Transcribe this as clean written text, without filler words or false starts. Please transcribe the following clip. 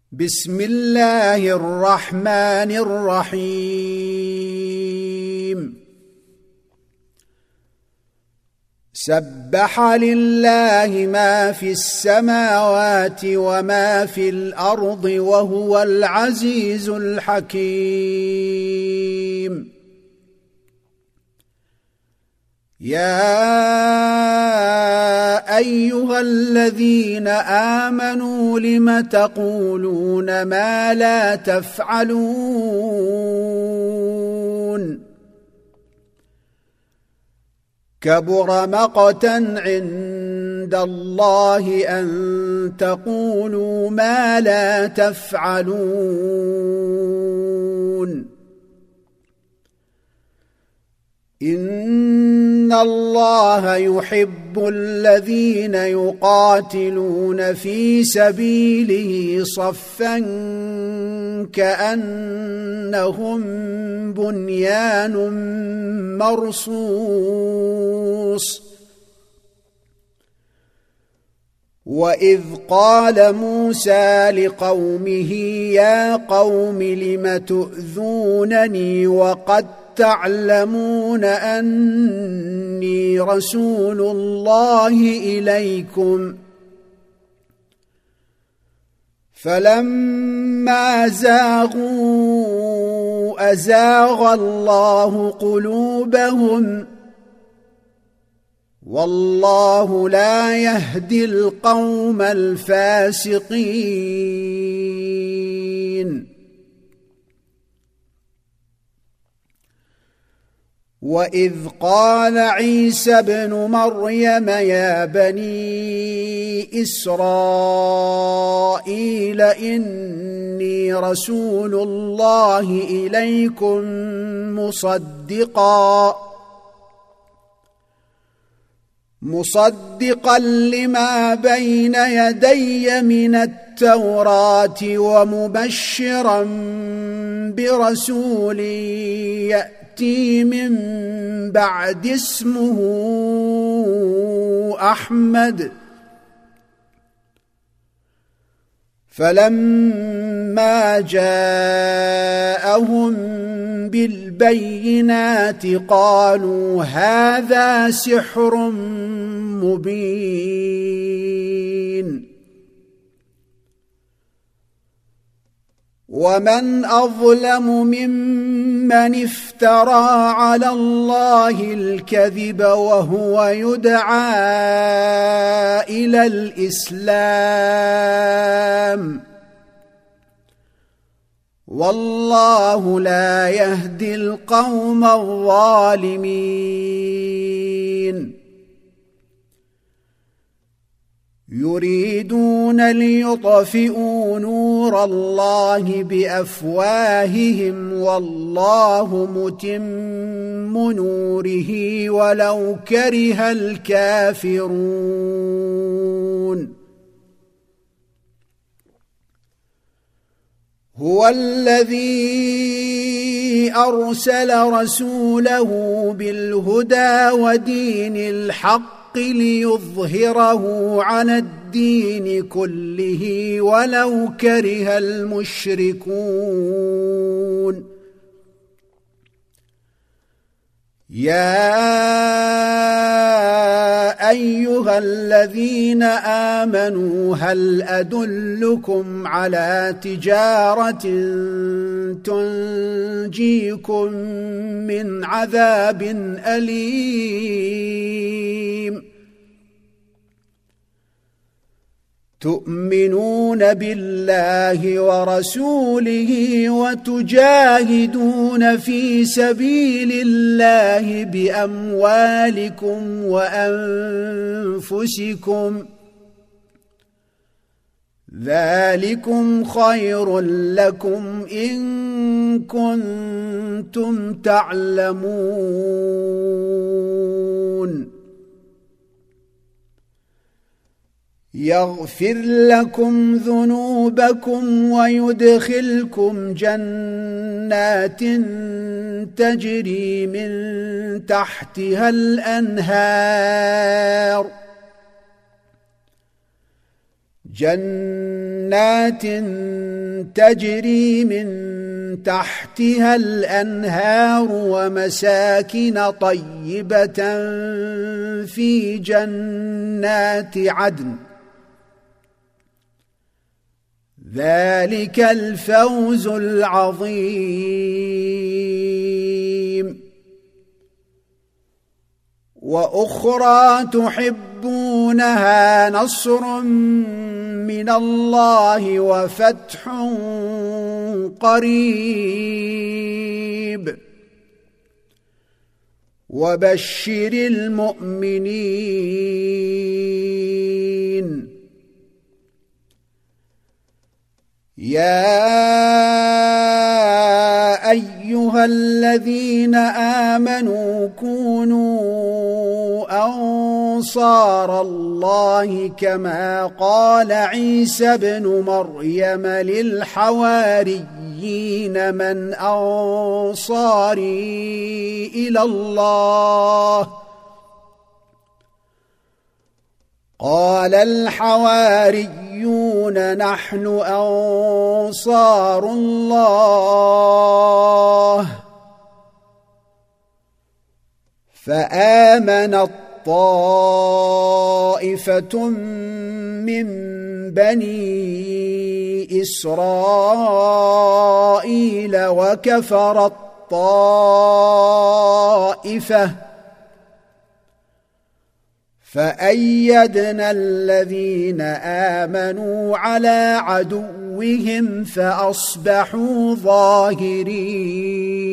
بسم الله الرحمن الرحيم سبح لله ما في السماوات وما في الأرض وهو العزيز الحكيم يا أيها الذين آمنوا لم تقولون ما لا تفعلون كبر مقتا عند الله أن تقولوا ما لا تفعلون إن الله يحب الذين يقاتلون في سبيله صفا كأنهم بنيان مرصوص وإذ قال موسى لقومه يا قوم لم تؤذونني وقد تعلمون أني رسول الله إليكم فلما زاغوا أزاغ الله قلوبهم والله لا يهدي القوم الفاسقين وإذ قال عيسى ابن مريم يا بني إسرائيل إني رسول الله إليكم مصدقا لما بين يدي من التوراة ومبشرا برسول يأتي من بعد اسمه أحمد فلما جاءهم بالبينات قالوا هذا سحر مبين ومن أظلم ممن افترى على الله الكذب وهو يدعى إلى الإسلام والله لا يهدي القوم الظالمين يريدون ليطفئوا نور الله بأفواههم والله متم نوره ولو كره الكافرون هو الذي أرسل رسوله بالهدى ودين الحق ليظهره على الدين كله ولو كره المشركون يا أيها الذين آمنوا هل أدلكم على تجارة تنجيكم من عذاب أليم تؤمنون بالله ورسوله وتجاهدون في سبيل الله بأموالكم وأنفسكم ذلكم خير لكم إن كنتم تعلمون يغفر لكم ذنوبكم ويدخلكم جنات تجري من تحتها الأنهار جنات تجري من تحتها الأنهار ومساكن طيبة في جنات عدن ذلك الفوز العظيم. وأخرى تحبونها نصر من الله وفتح قريب وبشر المؤمنين. يا أيها الذين آمنوا كونوا أنصار الله كما قال عيسى ابن مريم للحواريين من أنصاري إلى الله قال الحواريون نحن أنصار الله. فآمنت طائفة من بني إسرائيل وكفرت طائفة فأيدنا الذين آمنوا على عدوهم فأصبحوا ظاهرين.